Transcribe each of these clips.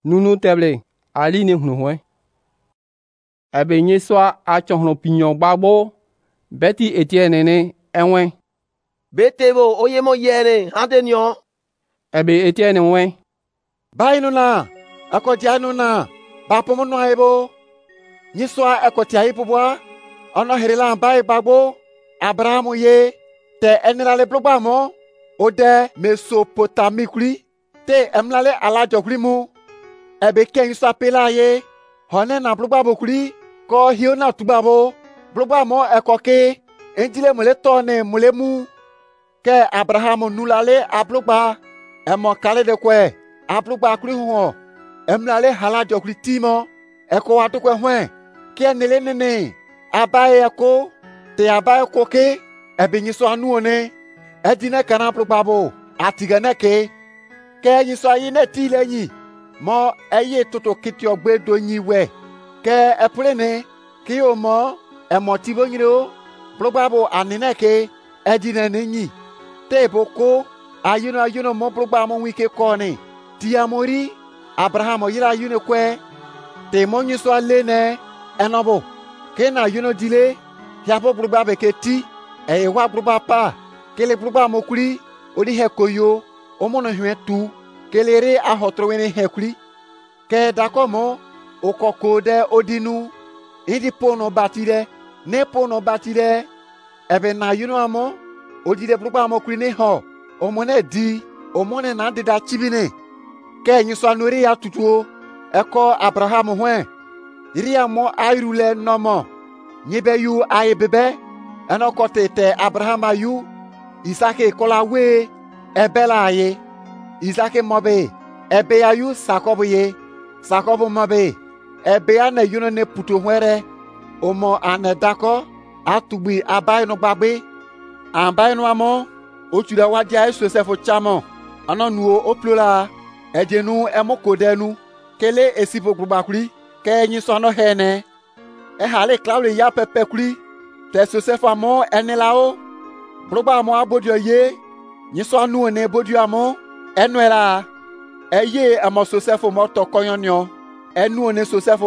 Nunu teble ali ni hnuwe. Ebe nye swa a chonhlo pignon babo beti Etienne ne enwe. Betebo oyemo yene handenyo. Ebe Etienne we. Bainuna akotianuna bapomo no ebo. Nye swa akotia ipoboa ono herela bai babo Abraham ye te enrale blogba ode Mesopotami kuli te emlale alajo kuli mu ebe ken so apela ye hone na blogba kuli ko hiona tubabo blogba mo ekoke enjile mole to ne mole mu ke Abraham nulale ablogba emo kale de kwe ablogba kuli ho emlale halajo kuli timo eko wa to kwe hwen ke nele nene abaye eko te abaye koke ebe nyiso anu one edine kana blogba atigane ke nyiso ayi ne ti leyin mo eye toto kiti ogbe do yin we ke epulene ki o mo emo ti bo nyiro blogba anine ke edine ni te boko ayuno mo blogba mo wike ko ni ti amori Abraham yira ayuno kwe te mo nyiso alene enobo ke na ayuno dile ya bo blogba be ke ti e wa blogba pa kele blogba mo kuri odi hekoyo omono hwe tu kelere ahotrowene hekuri ke dakomo okoko de odinu idi pono batire ne pono batire ebe na yuno amo odide blogba mo kuri ne ho omone di omone na dida chibine ke nyiso anori ya tutuo eko Abraham hwe iri amo airule nomo nyibe yu aibebe enokote te Abraham ayu Isake kola we ebela ye Isake mobe ebe ayu Sakob ye Sakob mobe ebe ane yuno ne puto hwere omo ane dako atugbi abai no gbagbe abai no amo otuda wadia Joseph chamo anonuo oplola ejenu emokodenu kele esipo gbagba ke nyi sono hene hale claule ya pepe kuri te Joseph amo enelao blogba amo abodio ye nyiso anu ne bodio amo enuela eye amo Joseph mo to koyonyo enu ne Joseph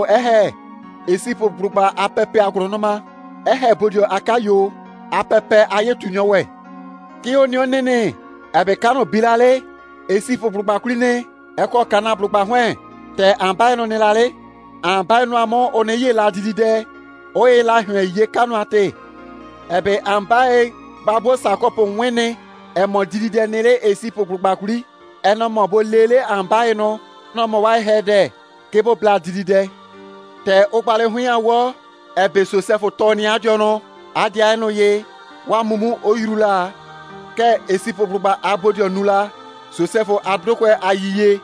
esipo blogba apepe agronoma bodio akayo apepe ayetunyo we ki onio nene ebe kano bilale esipo blogba kuline eko kana blogba hwen te ambai no nelale ambai no amo oneye la didide oye la hwen ye kano ate ebe ambai babo Sakopo nwene emo didide nele esipo blogba kuli eno mo bo lele ambai no mo wa hede kebo bla didide te okpale hunya wo ebe Joseph toni ajo no adia eno ye wa mumu oyirula ke esipo blogba abodio nula Joseph adrokwe ayiye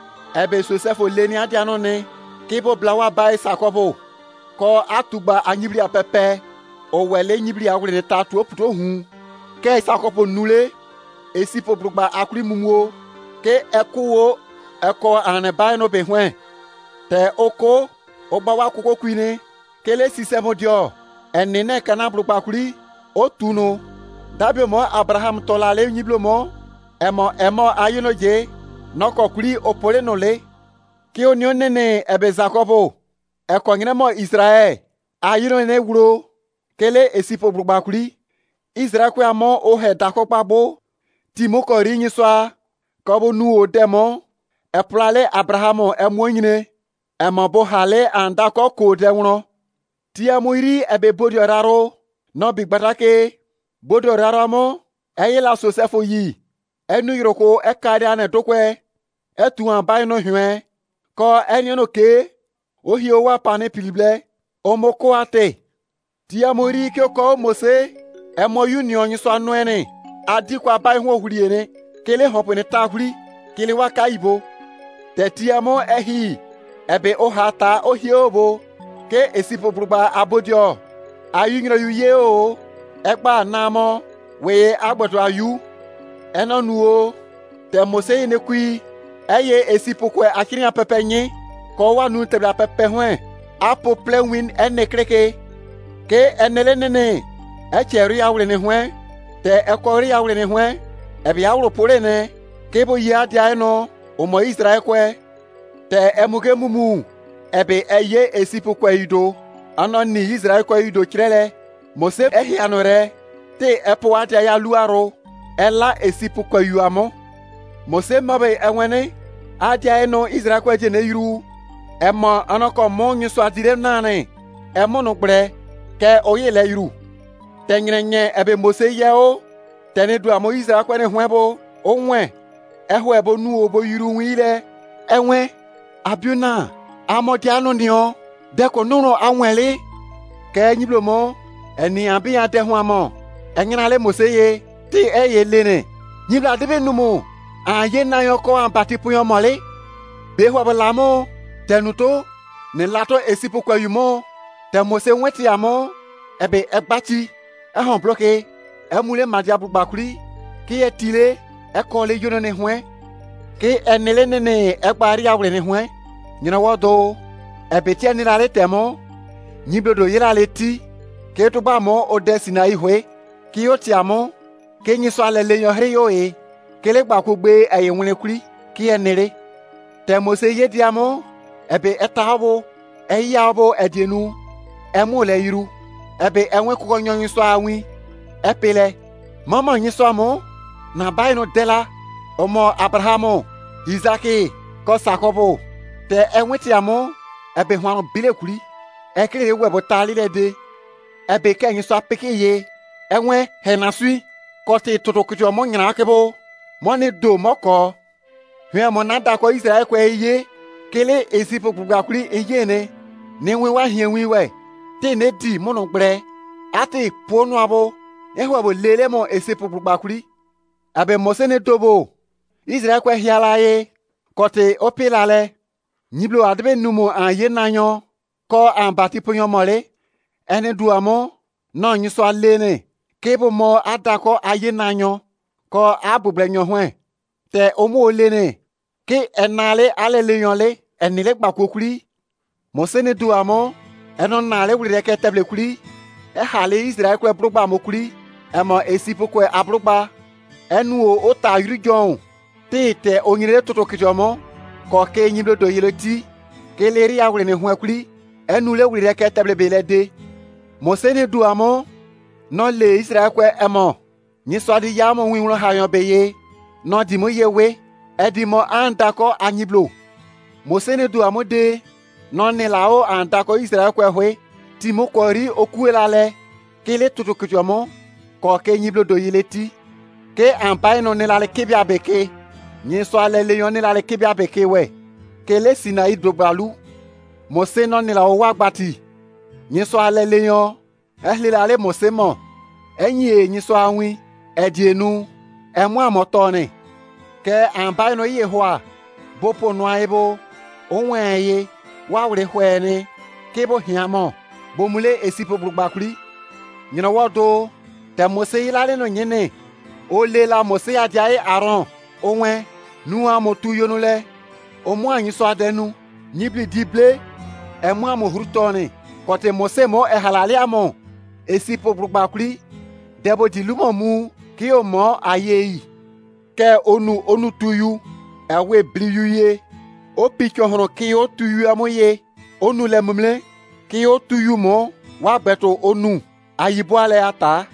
ebe Joseph leni adia no ne kebo bla wa bai Sakopo ko atugba anyibri apepe o wele nyibri awure ne tatu oputo hu ke Sakopo nule esipo blogba akuri mumuo ke ekuwo eko ane bai no be hwen te oko ogba wa koko kwine kele sisemo dio enene kana blogba akuri otunu dabio mo Abraham tolale nyiblo mo emo ayino je noko kuri opole no le ki onio nene ebe Sakopo eko ngine mo Israel ayino ne wuro kele esipo blogba akuri Israel kwe amo ohe dakokpabo timo kori nyiswa kobo nu odemo eplale Abraham emonyine emobo hale andako kode wno ti amoiri ebe bodio raro no bigbatake bodio raro mo eyela Joseph yi enu yiroko ekade ane dokwe etu ambai no hwe ko enyo ke ohio wa pane pilible omoko ate ti amoiri ke ko Mose emo union nyiso anu ene adikwa bai ho huriene kele hopene ta huri kele waka ibo tetiamo ehi ebe ohata ohiobo ke esipo blogba abodio ayunyro yuye o egba namo we agboto ayu enonuo te Mose ne kui eye esipo kwe akiri apepe nyi ko wanu te apepe hwen apo plenwin ene kreke ke enele nene echeri awure ne hwen te ekori awure ne hwen ebe awuro pore ne kebo ya dia no omo Israel kwe te emuge mumu ebe eye esipu kweyido ano ni Israel kweyido kirele Mose ehianore te epo atia ya luaro ela esipu kweyuamo Mose mabe enwene atia eno Israel kweje ne yiru emo anoko mo nyiso adire nane emo no gbre ke oye le yiru tenyenye ebe Mose yeo tene du amo Israel kwene hwebo onwe ehwebo nu obo yiru wile enwe abiuna amodiano nio deko nuno anwele ke nyiblomo eni abia de ho amo enyinale Mose ye ti eye lene nyibla debe numu aye na yoko ampati puyo mole be ho balamo tenuto ne lato esipo kwayumo te Mose nweti amo ebe egbati ehon bloke emule madia bugbakuri ki etile ekole yono ne hwe ki enele nene egbari awre ne hwe nyina wodo ebe ti enilale temo nyiblodo yirale ti ke to ba mo odesina ihwe ki o ti amo ke nyiso alele yo hre yo e ke le gba ko gbe ayewun kuri ki enere te Mose ye di amo ebe etahabo eyabo edienu emu le yiru ebe enwe ko nyonyin so awin epele mama nyiso amo na bai no dela omo Abrahamu Isaki ko Sakobo te enwe ti amo ebe hwanu bile kuri ekele webo tali le de ebe kenyi so apeke ye enwe henasui kote totokujo mo nyina akebo mo ne do moko hwe mo nada ko Israel ko ye kele esipo gbugakuri eye ne ni wi wa hien wi we te ne di mo no gbre ati ponu abo ehwe bo lele mo esipo gbugakuri abe Mose ne dobo Israel ko hiala ye kote opilale nyiblo adbe numu aye nanyo ko ambati punyo mole ene duamo no nyiso alene kebo mo adako aye nanyo ko abublenyo hwe te omo olene ke enale alele yonle enile gbakokuri Mose ne duamo eno nale wure ke teble kuri e hale Israel ko brugba mokuri emo esipo ko abrugba enu o ta yurijon te onyire toto kijomo ko ke nyiblo do yeleti ke leri awre ne hwe kuri enu le wure ke teble belede Mose ne duamo no le Israel ko emo nyiso di yamo winro hayon beye no di mo yewe edi mo andako anyiblo Mose ne duamo de no ne lao andako Israel ko hwe ti mo ko ri okuelale ke le tutu kujomo ko ke nyiblo do yeleti ke ampai no ne lale kibia beke nyiso ale le yon ne lale kibia beke we ke le Sinai dogbalu Mose no ne la o wagbati nyiso ale le yon ehlilale Mose mo enyi nyiso awin edienu emu amotone ke ambai no Yehowa bopo no aibo onweye wawre hwene ke bo hiamo bomule esipo bugbakuri nyina wodo te Mose yilale no nyene o le la Mose adiaye Aaron onwe nu amotu yonule omu anyiso adenu nyibli dible emu amohrutone kote Mose mo ehalale amo esipo bugbakuri debo dilumo mu ki o mo ayeyi ke onu tuyu ewe bliyuye o picho hono ki o tuyu amoye onu le mumle ki o tuyu mo wa beto onu ayibo ale ata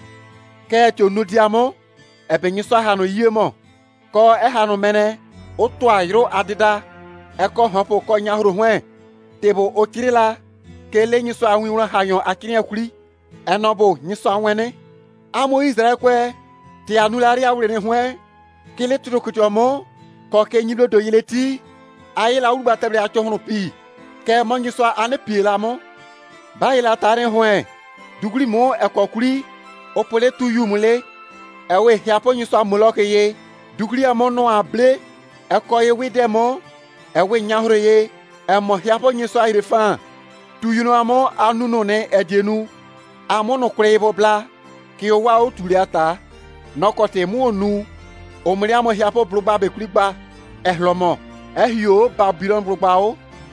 ke ti onu diamo ebe nyiso hanu yemo ko ehanu mene o to ayro adida eko hopo ko nyahuru hwe tebo o kirila ke le nyiso awinro hayon akini akuri enobo nyiso anwene amo Israel kwe ti anulari awre ne hwe kele turokutomo ko ke nyiblo do yeleti ayila urba tebre acho hono pi ke mo nyiso ane pi la mo bayila tare hwe duguri mo ekokuri opole tu yumule ewe hiapo nyiso amuloke ye duguri amono able ekoye widemo ewe nyahoro ye emo hiapo nyiso airefa tu yuno amo anuno ne edienu amono krebo bla ki o wa oturi ata nokote mu onu omri amo hiapo blugba be kurigba ehlomo ehio Babylon blugba o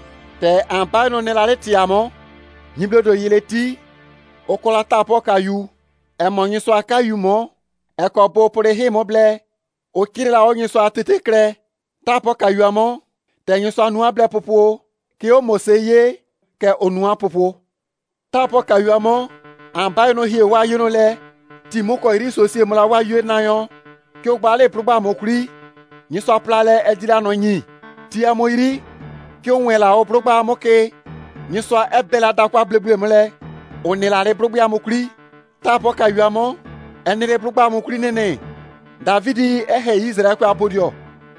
te ampa no ne la leti amo nyiblodo yeleti okola tapo kayu emo nyiso akayu mo ekopo pore he mo ble o kirila o nyiso atete kre tapo kayu amo te nyisɔ nua ble popo ke o Mose ye ke o nua popo. Tapo kayuamo ambaye no hie wa yeno le ti mo ko iri sosie mo la wa yue na yo ke o gba le progba mo kuri nyisɔ pla le edira no nyi ti amo iri ke o wen la o progba mo ke nyisɔ ebela dakwa bleble mo le o ne la le progba mo kuri. Tapo kayuamo enere progba mo kuri nene Davidi ehe Israel kwa abodio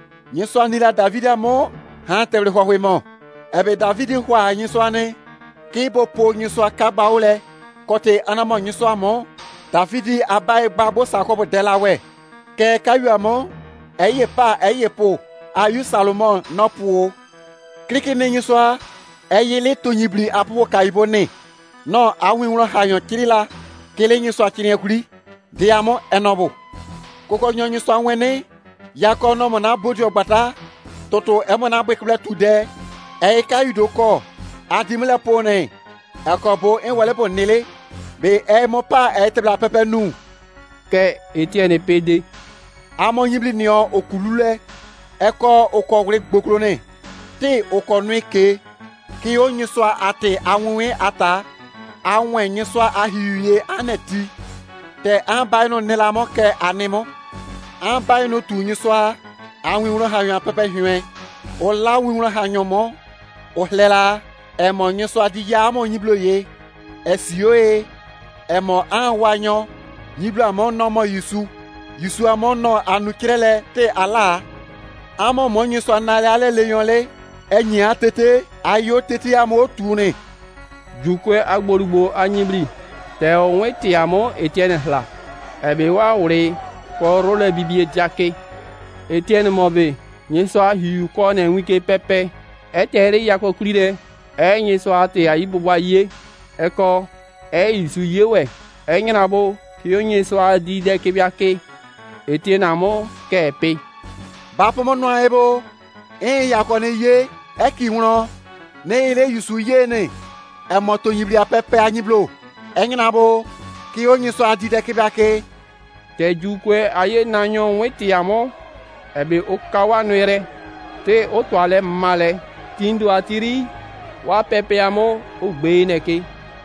nyisɔ ni la Davidi amo han tebre hwe mo ebe Davidi hwa nyisɔ ne ki popo nyisɔ kaba ole kote anamo nyisɔ amo Davidi abai gbagbo sakobo delawe ke kayuamo eye po ayu Salomon nopuo kliki ne nyisɔ eye le tonyibli apo kaibo ne no awinro hayon kirila kele nyisɔ kiriekuri diamo enobo koko nyonyi so anwene yako no mo na bodio gbata toto e mo na gbekle tude e ka yudo ko adimle pone akobo en wale po nele be e mo pa e tebla pepe nu ke Etienne pede amo nyibli ni o okulule e ko okogre gbokro ne ti okonu ke ki onyi so ate anwe ata anwe nyi so ahiye aneti te ambai no nelamo ke animo ambai no tu nyiswa awinro hanyan pepe hwen o la winro hanyomo o hlela e mo nyiswa di ya mo nyibloye esioe e mo anwanyo nyiblo amo no mo yusu amo no anukirele te ala amo mo nyiswa nale ale leyonle enyi atete ayo tete amo tune jukwe agborugbo anyibli te onwe ti amo Etienne hla ebe wa wure ko role bibie jake Etienne mobe nyisɔ ahiu ko ne wike pepe etere yako klire nyisɔ ate ayiboba ye eko isu yewe enyinabo ki nyisɔ adi de kebiake Etienne amo kepe bapomo no ebo yako ne ye ekiwro ne ile yusu ye ne emoto yibli pepe anyiblo enyinabo ki nyisɔ adi de kebiake te jukwe aye nanyo weti amo ebe okawa nuere te otwale male tindu atiri wa pepe amo ogbe neke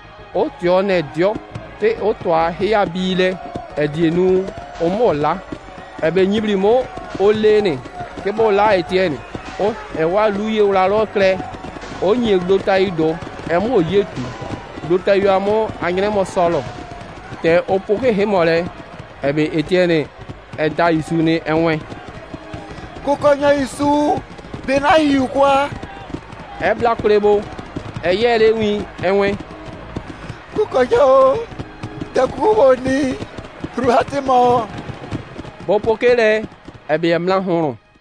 otio ne dio te otwa hia bile edienu omola ebe nyibli mo olene kebo la Etienne o ewa luye ula lo kle onye glota ido emo yetu glota yo amo anyene mo solo te opoke hemole ebe Etienne eda isu ni enwe kokonya isu bena hiu kwa ebla kurebo eyele wi enwe kokonya o te kubo ni ruhatimo bopokele ebe emla huru